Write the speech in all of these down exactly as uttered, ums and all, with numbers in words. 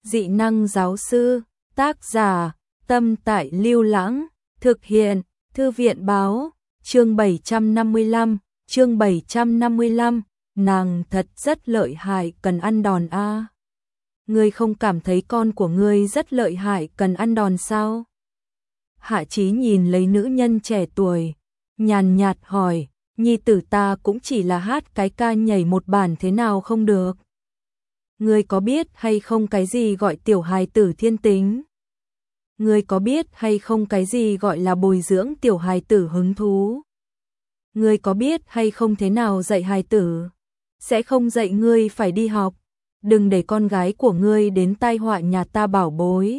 Dị năng giáo sư, tác giả, Tâm Tại Lưu Lãng, thực hiện, Thư viện báo, chương bảy trăm năm mươi lăm, chương bảy trăm năm mươi lăm, nàng thật rất lợi hại cần ăn đòn a. Ngươi không cảm thấy con của ngươi rất lợi hại cần ăn đòn sao? Hạ Chí nhìn lấy nữ nhân trẻ tuổi, nhàn nhạt hỏi, nhi tử ta cũng chỉ là hát cái ca nhảy một bản thế nào không được. Ngươi có biết hay không cái gì gọi tiểu hài tử thiên tính? Ngươi có biết hay không cái gì gọi là bồi dưỡng tiểu hài tử hứng thú? Ngươi có biết hay không thế nào dạy hài tử? Sẽ không dạy ngươi phải đi học, đừng để con gái của ngươi đến tai họa nhà ta bảo bối.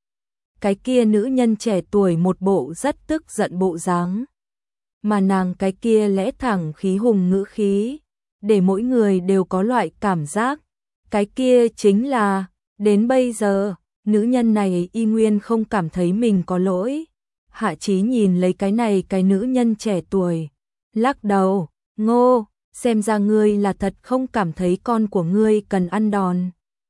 Cái kia nữ nhân trẻ tuổi một bộ rất tức giận bộ dáng, mà nàng cái kia lẽ thẳng khí hùng ngữ khí, để mỗi người đều có loại cảm giác, cái kia chính là, đến bây giờ, nữ nhân này y nguyên không cảm thấy mình có lỗi. Hạ Chí nhìn lấy cái này cái nữ nhân trẻ tuổi, lắc đầu, ngô, xem ra ngươi là thật không cảm thấy con của ngươi cần ăn đòn.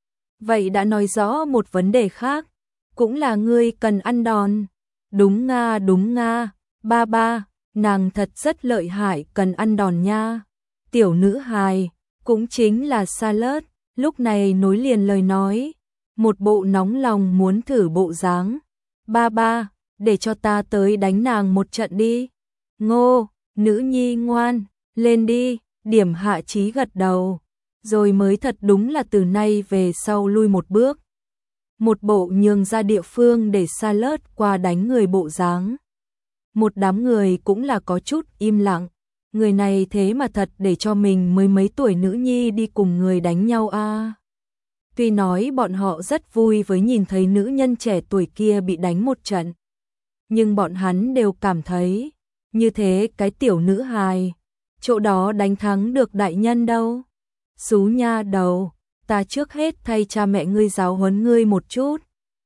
Vậy đã nói rõ một vấn đề khác, cũng là ngươi cần ăn đòn. Đúng nga đúng nga, ba ba, nàng thật rất lợi hại cần ăn đòn nha. Tiểu nữ hài, cũng chính là Charlotte, lúc này nối liền lời nói, một bộ nóng lòng muốn thử bộ dáng. Ba ba, để cho ta tới đánh nàng một trận đi. Ngô, nữ nhi ngoan, lên đi. Điểm Hạ Chí gật đầu, rồi mới thật đúng là từ nay về sau lui một bước. Một bộ nhường ra địa phương để Charlotte qua đánh người bộ dáng. Một đám người cũng là có chút im lặng, người này thế mà thật để cho mình mới mấy tuổi nữ nhi đi cùng người đánh nhau a. À. Tuy nói bọn họ rất vui với nhìn thấy nữ nhân trẻ tuổi kia bị đánh một trận, nhưng bọn hắn đều cảm thấy, như thế cái tiểu nữ hài, chỗ đó đánh thắng được đại nhân đâu. Xú nha đầu, ta trước hết thay cha mẹ ngươi giáo huấn ngươi một chút.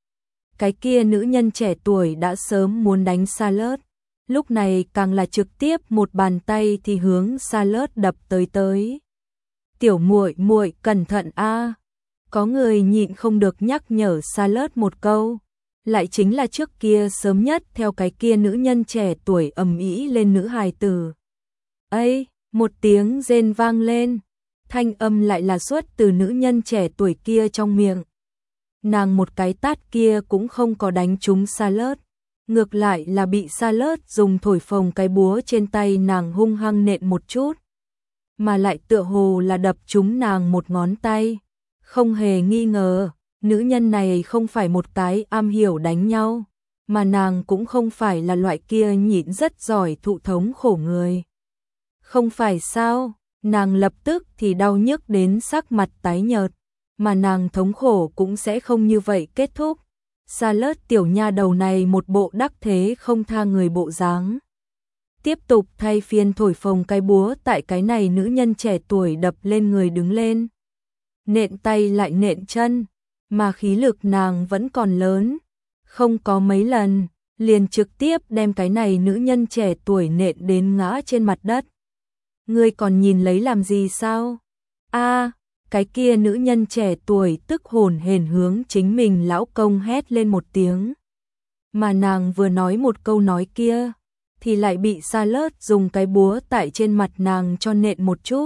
Cái kia nữ nhân trẻ tuổi đã sớm muốn đánh Charlotte, lúc này càng là trực tiếp một bàn tay thì hướng Charlotte đập tới tới. Tiểu muội muội cẩn thận a. Có người nhịn không được nhắc nhở Charlotte một câu, lại chính là trước kia sớm nhất theo cái kia nữ nhân trẻ tuổi ầm ĩ lên nữ hài tử. Ây, một tiếng rên vang lên, thanh âm lại là xuất từ nữ nhân trẻ tuổi kia trong miệng. Nàng một cái tát kia cũng không có đánh trúng Charlotte, ngược lại là bị Charlotte dùng thổi phồng cái búa trên tay nàng hung hăng nện một chút, mà lại tựa hồ là đập trúng nàng một ngón tay. Không hề nghi ngờ, nữ nhân này không phải một cái am hiểu đánh nhau, mà nàng cũng không phải là loại kia nhịn rất giỏi thụ thống khổ người. Không phải sao, nàng lập tức thì đau nhức đến sắc mặt tái nhợt, mà nàng thống khổ cũng sẽ không như vậy kết thúc. Charlotte tiểu nha đầu này một bộ đắc thế không tha người bộ dáng, tiếp tục thay phiên thổi phồng cái búa tại cái này nữ nhân trẻ tuổi đập lên người đứng lên. Nện tay lại nện chân, mà khí lực nàng vẫn còn lớn, không có mấy lần, liền trực tiếp đem cái này nữ nhân trẻ tuổi nện đến ngã trên mặt đất. Ngươi còn nhìn lấy làm gì sao? A, cái kia nữ nhân trẻ tuổi tức hồn hển hướng chính mình lão công hét lên một tiếng. Mà nàng vừa nói một câu nói kia, thì lại bị Charlotte dùng cái búa tại trên mặt nàng cho nện một chút,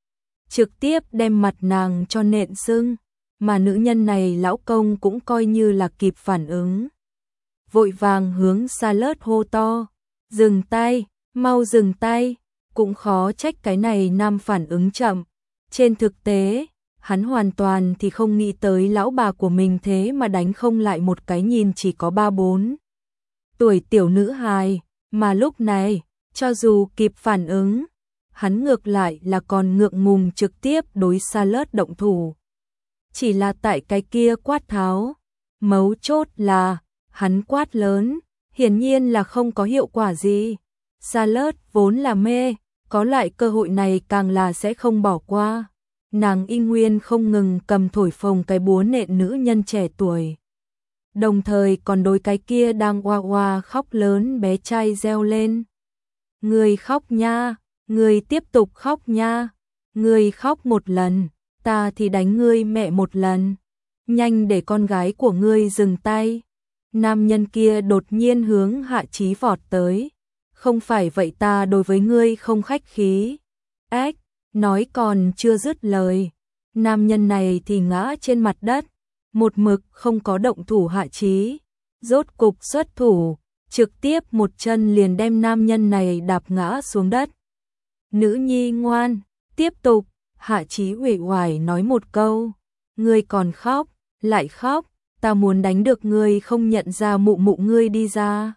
trực tiếp đem mặt nàng cho nện sưng, mà nữ nhân này lão công cũng coi như là kịp phản ứng. Vội vàng hướng Charlotte hô to, dừng tay, mau dừng tay. Cũng khó trách cái này nam phản ứng chậm. Trên thực tế, hắn hoàn toàn thì không nghĩ tới lão bà của mình thế mà đánh không lại một cái nhìn chỉ có ba bốn tuổi tiểu nữ hài, mà lúc này, cho dù kịp phản ứng, hắn ngược lại là còn ngượng ngùng trực tiếp đối Charlotte động thủ. Chỉ là tại cái kia quát tháo, mấu chốt là, hắn quát lớn, hiển nhiên là không có hiệu quả gì. Charlotte vốn là mê, có loại cơ hội này càng là sẽ không bỏ qua. Nàng y nguyên không ngừng cầm thổi phồng cái búa nện nữ nhân trẻ tuổi, đồng thời còn đối cái kia đang oa oa khóc lớn bé trai reo lên. Người khóc nha, người tiếp tục khóc nha, người khóc một lần, ta thì đánh ngươi mẹ một lần. nhanh để con gái của ngươi dừng tay. Nam nhân kia đột nhiên hướng Hạ Chí vọt tới. Không phải vậy ta đối với ngươi không khách khí. Ếch, nói còn chưa dứt lời. Nam nhân này thì ngã trên mặt đất. Một mực không có động thủ Hạ Chí. Rốt cục xuất thủ, trực tiếp một chân liền đem nam nhân này đạp ngã xuống đất. Nữ nhi ngoan, tiếp tục, Hạ Chí uể oải nói một câu. Ngươi còn khóc, lại khóc, ta muốn đánh được ngươi không nhận ra mụ mụ ngươi đi ra.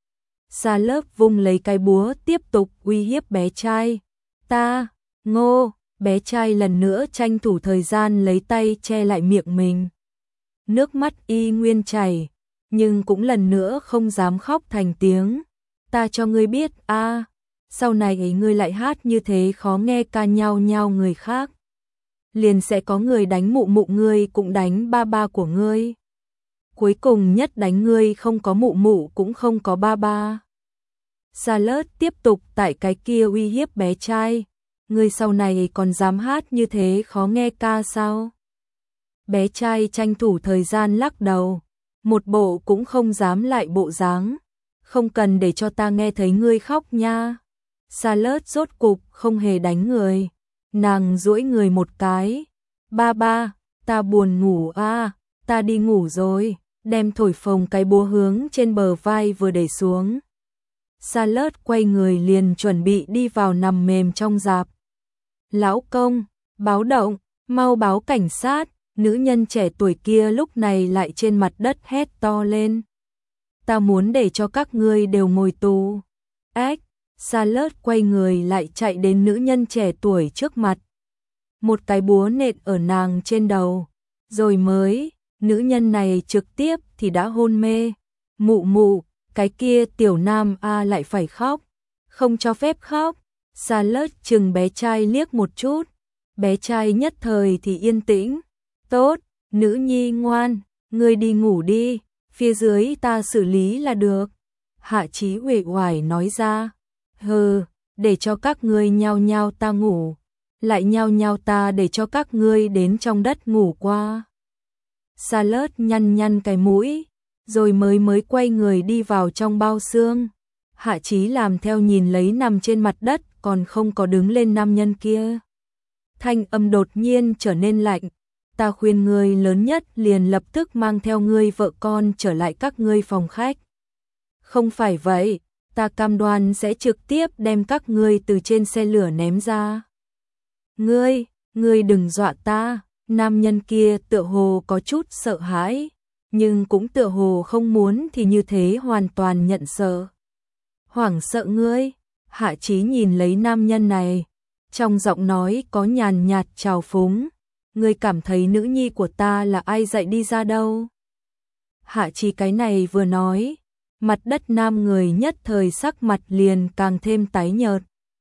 Sa Lớp vung lấy cái búa tiếp tục uy hiếp bé trai. Ta, Ngô, bé trai lần nữa tranh thủ thời gian lấy tay che lại miệng mình. Nước mắt y nguyên chảy, nhưng cũng lần nữa không dám khóc thành tiếng. Ta cho ngươi biết a, sau này ấy ngươi lại hát như thế khó nghe ca nhau nhau người khác. Liền sẽ có người đánh mụ mụ ngươi cũng đánh ba ba của ngươi. Cuối cùng nhất đánh ngươi không có mụ mụ cũng không có ba ba. Sa Lớt tiếp tục tại cái kia uy hiếp bé trai. Ngươi sau này còn dám hát như thế khó nghe ca sao? Bé trai tranh thủ thời gian lắc đầu. Một bộ cũng không dám lại bộ dáng. Không cần để cho ta nghe thấy ngươi khóc nha. Sa Lớt rốt cục không hề đánh người. Nàng duỗi người một cái. Ba ba, ta buồn ngủ a, ta đi ngủ rồi. Đem thổi phồng cái búa hướng trên bờ vai vừa để xuống. Sa Lớt quay người liền chuẩn bị đi vào nằm mềm trong rạp. Lão công, báo động, mau báo cảnh sát. Nữ nhân trẻ tuổi kia lúc này lại trên mặt đất hét to lên. Ta muốn để cho các ngươi đều ngồi tù. Ếch, Sa Lớt quay người lại chạy đến nữ nhân trẻ tuổi trước mặt. Một cái búa nện ở nàng trên đầu. Rồi mới, nữ nhân này trực tiếp thì đã hôn mê. Mụ mụ, cái kia tiểu nam a lại phải khóc. Không cho phép khóc. Sa Lớt chừng bé trai liếc một chút. Bé trai nhất thời thì yên tĩnh. Tốt, nữ nhi ngoan, ngươi đi ngủ đi, phía dưới ta xử lý là được. Hạ Chí uể oải nói ra. Hừ, để cho các ngươi nhao nhao ta ngủ, lại nhao nhao ta để cho các ngươi đến trong đất ngủ qua. Sa Lớt nhăn nhăn cái mũi, rồi mới mới quay người đi vào trong bao xương. Hạ Chí làm theo nhìn lấy nằm trên mặt đất còn không có đứng lên nam nhân kia. Thanh âm đột nhiên trở nên lạnh. Ta khuyên ngươi lớn nhất liền lập tức mang theo ngươi vợ con trở lại các ngươi phòng khách. Không phải vậy, ta cam đoan sẽ trực tiếp đem các ngươi từ trên xe lửa ném ra. Ngươi, ngươi đừng dọa ta. Nam nhân kia tựa hồ có chút sợ hãi, nhưng cũng tựa hồ không muốn thì như thế hoàn toàn nhận sợ. Hoảng sợ ngươi. Hạ Chí nhìn lấy nam nhân này, trong giọng nói có nhàn nhạt trào phúng. Ngươi cảm thấy nữ nhi của ta là ai dạy đi ra đâu? Hạ Chí cái này vừa nói, mặt đất nam người nhất thời sắc mặt liền càng thêm tái nhợt.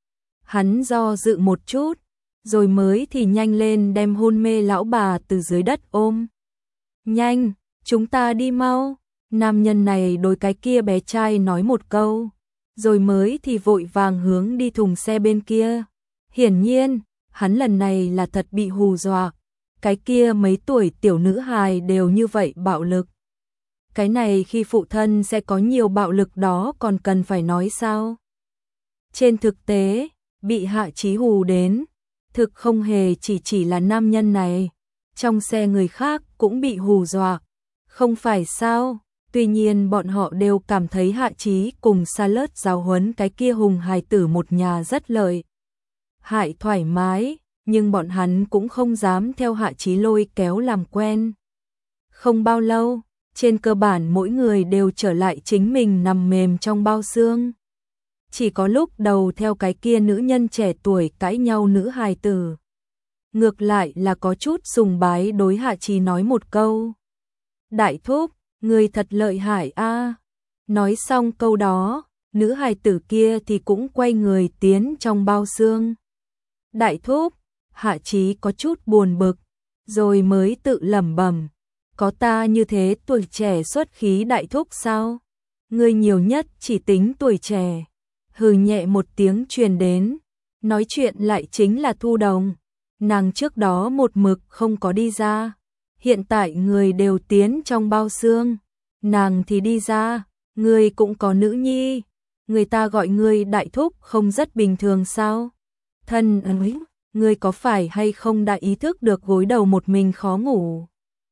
Hắn do dự một chút, rồi mới thì nhanh lên đem hôn mê lão bà từ dưới đất ôm. Nhanh, chúng ta đi mau. Nam nhân này đối cái kia bé trai nói một câu, rồi mới thì vội vàng hướng đi thùng xe bên kia. Hiển nhiên, hắn lần này là thật bị hù dọa. Cái kia mấy tuổi tiểu nữ hài đều như vậy bạo lực. Cái này khi phụ thân sẽ có nhiều bạo lực đó còn cần phải nói sao? Trên thực tế, bị Hạ Chí hù đến, thực không hề chỉ chỉ là nam nhân này. Trong xe người khác cũng bị hù dọa. Không phải sao? Tuy nhiên bọn họ đều cảm thấy Hạ Chí cùng Sa Lớt giáo huấn cái kia hùng hài tử một nhà rất lợi hại thoải mái, nhưng bọn hắn cũng không dám theo Hạ Chí lôi kéo làm quen. Không bao lâu, trên cơ bản mỗi người đều trở lại chính mình nằm mềm trong bao xương. Chỉ có lúc đầu theo cái kia nữ nhân trẻ tuổi cãi nhau nữ hài tử. Ngược lại là có chút sùng bái đối Hạ Chí nói một câu. Đại thúc, người thật lợi hại a. Nói xong câu đó, nữ hài tử kia thì cũng quay người tiến trong bao xương. Đại thúc, Hạ Chí có chút buồn bực, rồi mới tự lẩm bẩm, có ta như thế tuổi trẻ xuất khí đại thúc sao? Ngươi nhiều nhất chỉ tính tuổi trẻ. Hừ nhẹ một tiếng truyền đến, nói chuyện lại chính là Thu Đồng. Nàng trước đó một mực không có đi ra, hiện tại người đều tiến trong bao xương, nàng thì đi ra, người cũng có nữ nhi, người ta gọi người đại thúc không rất bình thường sao? Thân ấy, người có phải hay không đã ý thức được gối đầu một mình khó ngủ?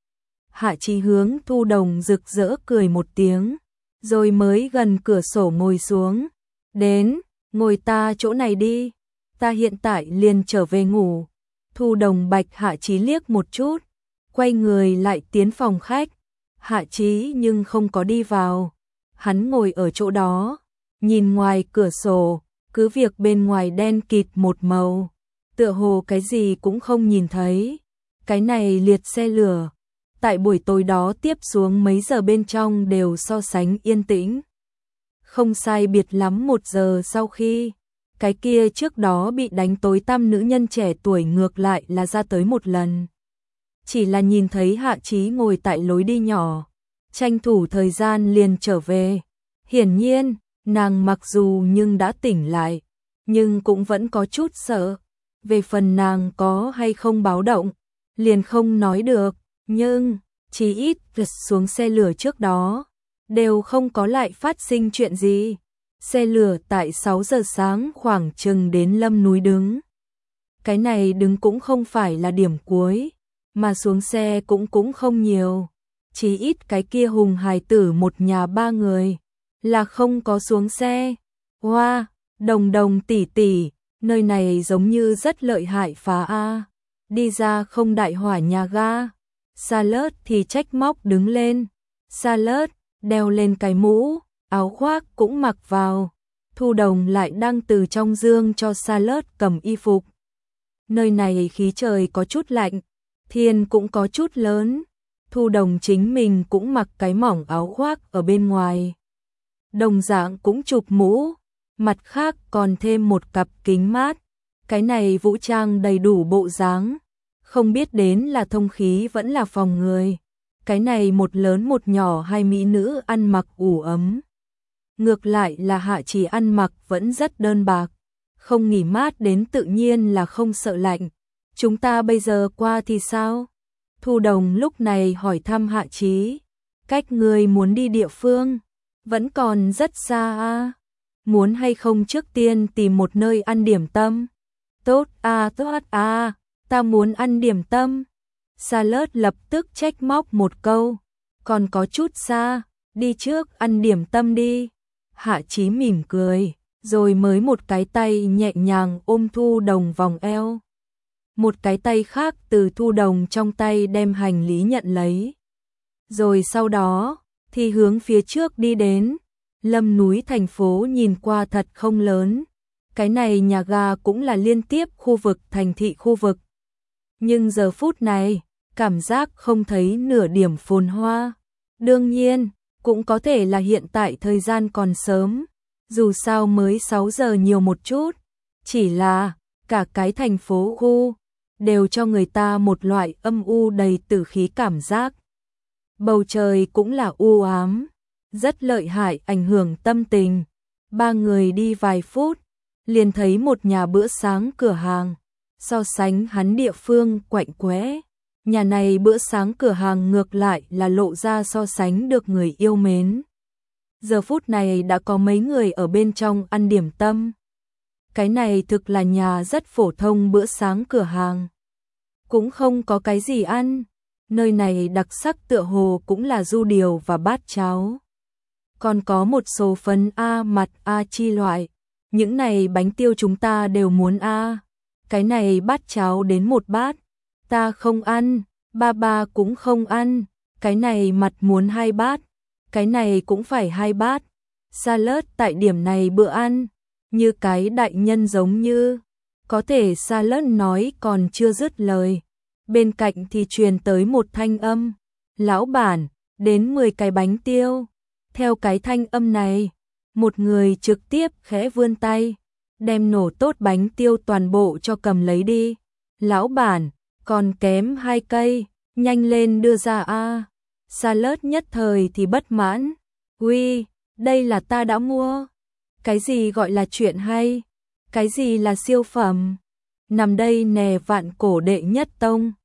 Hạ Chí hướng Thu Đồng rực rỡ cười một tiếng, rồi mới gần cửa sổ ngồi xuống. Đến, ngồi ta chỗ này đi, ta hiện tại liền trở về ngủ. Thu Đồng bạch Hạ Chí liếc một chút, quay người lại tiến phòng khách. Hạ Chí nhưng không có đi vào, hắn ngồi ở chỗ đó, nhìn ngoài cửa sổ, cứ việc bên ngoài đen kịt một màu, tựa hồ cái gì cũng không nhìn thấy. Cái này liệt xe lửa, tại buổi tối đó tiếp xuống mấy giờ bên trong đều so sánh yên tĩnh. Không sai biệt lắm một giờ sau khi, cái kia trước đó bị đánh tối tăm nữ nhân trẻ tuổi ngược lại là ra tới một lần. Chỉ là nhìn thấy Hạ Chí ngồi tại lối đi nhỏ, tranh thủ thời gian liền trở về. Hiển nhiên, nàng mặc dù nhưng đã tỉnh lại, nhưng cũng vẫn có chút sợ. Về phần nàng có hay không báo động, liền không nói được, nhưng chí ít xuống xe lửa trước đó, đều không có lại phát sinh chuyện gì. Xe lửa tại sáu giờ sáng khoảng chừng đến Lâm núi đứng. Cái này đứng cũng không phải là điểm cuối, mà xuống xe cũng cũng không nhiều. Chỉ ít cái kia Hùng hài tử một nhà ba người là không có xuống xe. Hoa, wow, Đồng Đồng tỷ tỷ, nơi này giống như rất lợi hại phá a. Đi ra không đại hỏa nhà ga. Salad thì trách móc đứng lên. Salad đeo lên cái mũ, áo khoác cũng mặc vào. Thu Đồng lại đang từ trong dương cho Salad cầm y phục. Nơi này khí trời có chút lạnh, thiên cũng có chút lớn. Thu Đồng chính mình cũng mặc cái mỏng áo khoác ở bên ngoài. Đồng dạng cũng chụp mũ, mặt khác còn thêm một cặp kính mát. Cái này vũ trang đầy đủ bộ dáng, không biết đến là thông khí vẫn là phòng người. Cái này một lớn một nhỏ hai mỹ nữ ăn mặc ủ ấm. Ngược lại là Hạ Chí ăn mặc vẫn rất đơn bạc, không nghỉ mát đến tự nhiên là không sợ lạnh. Chúng ta bây giờ qua thì sao? Thu Đồng lúc này hỏi thăm Hạ Chí. Cách người muốn đi địa phương vẫn còn rất xa à? Muốn hay không trước tiên tìm một nơi ăn điểm tâm? Tốt à, tốt à, ta muốn ăn điểm tâm. Salad lập tức trách móc một câu. Còn có chút xa, đi trước ăn điểm tâm đi. Hạ Chí mỉm cười, rồi mới một cái tay nhẹ nhàng ôm Thu Đồng vòng eo. Một cái tay khác từ Thu Đồng trong tay đem hành lý nhận lấy. Rồi sau đó, thì hướng phía trước đi đến. Lâm núi thành phố nhìn qua thật không lớn. Cái này nhà ga cũng là liên tiếp khu vực thành thị khu vực. Nhưng giờ phút này, cảm giác không thấy nửa điểm phồn hoa. Đương nhiên, cũng có thể là hiện tại thời gian còn sớm. Dù sao mới sáu giờ nhiều một chút. Chỉ là, cả cái thành phố khu đều cho người ta một loại âm u đầy tử khí cảm giác. Bầu trời cũng là u ám, rất lợi hại ảnh hưởng tâm tình. Ba người đi vài phút, liền thấy một nhà bữa sáng cửa hàng. So sánh hắn địa phương quạnh quẽ, nhà này bữa sáng cửa hàng ngược lại là lộ ra so sánh được người yêu mến. Giờ phút này đã có mấy người ở bên trong ăn điểm tâm. Cái này thực là nhà rất phổ thông bữa sáng cửa hàng. Cũng không có cái gì ăn. Nơi này đặc sắc tựa hồ cũng là du điều và bát cháo. Còn có một số phấn A mặt A chi loại. Những này bánh tiêu chúng ta đều muốn A. Cái này bát cháo đến một bát. Ta không ăn, ba ba cũng không ăn. Cái này mặt muốn hai bát. Cái này cũng phải hai bát. Salad tại điểm này bữa ăn, như cái đại nhân giống như. Có thể Salad nói còn chưa dứt lời. Bên cạnh thì truyền tới một thanh âm. Lão bản, đến mười cái bánh tiêu. Theo cái thanh âm này, một người trực tiếp khẽ vươn tay, đem nổ tốt bánh tiêu toàn bộ cho cầm lấy đi. Lão bản, còn kém hai cây, nhanh lên đưa ra a. Salad nhất thời thì bất mãn. Uy, đây là ta đã mua. Cái gì gọi là chuyện hay? Cái gì là siêu phẩm? Nằm đây nè vạn cổ đệ nhất tông.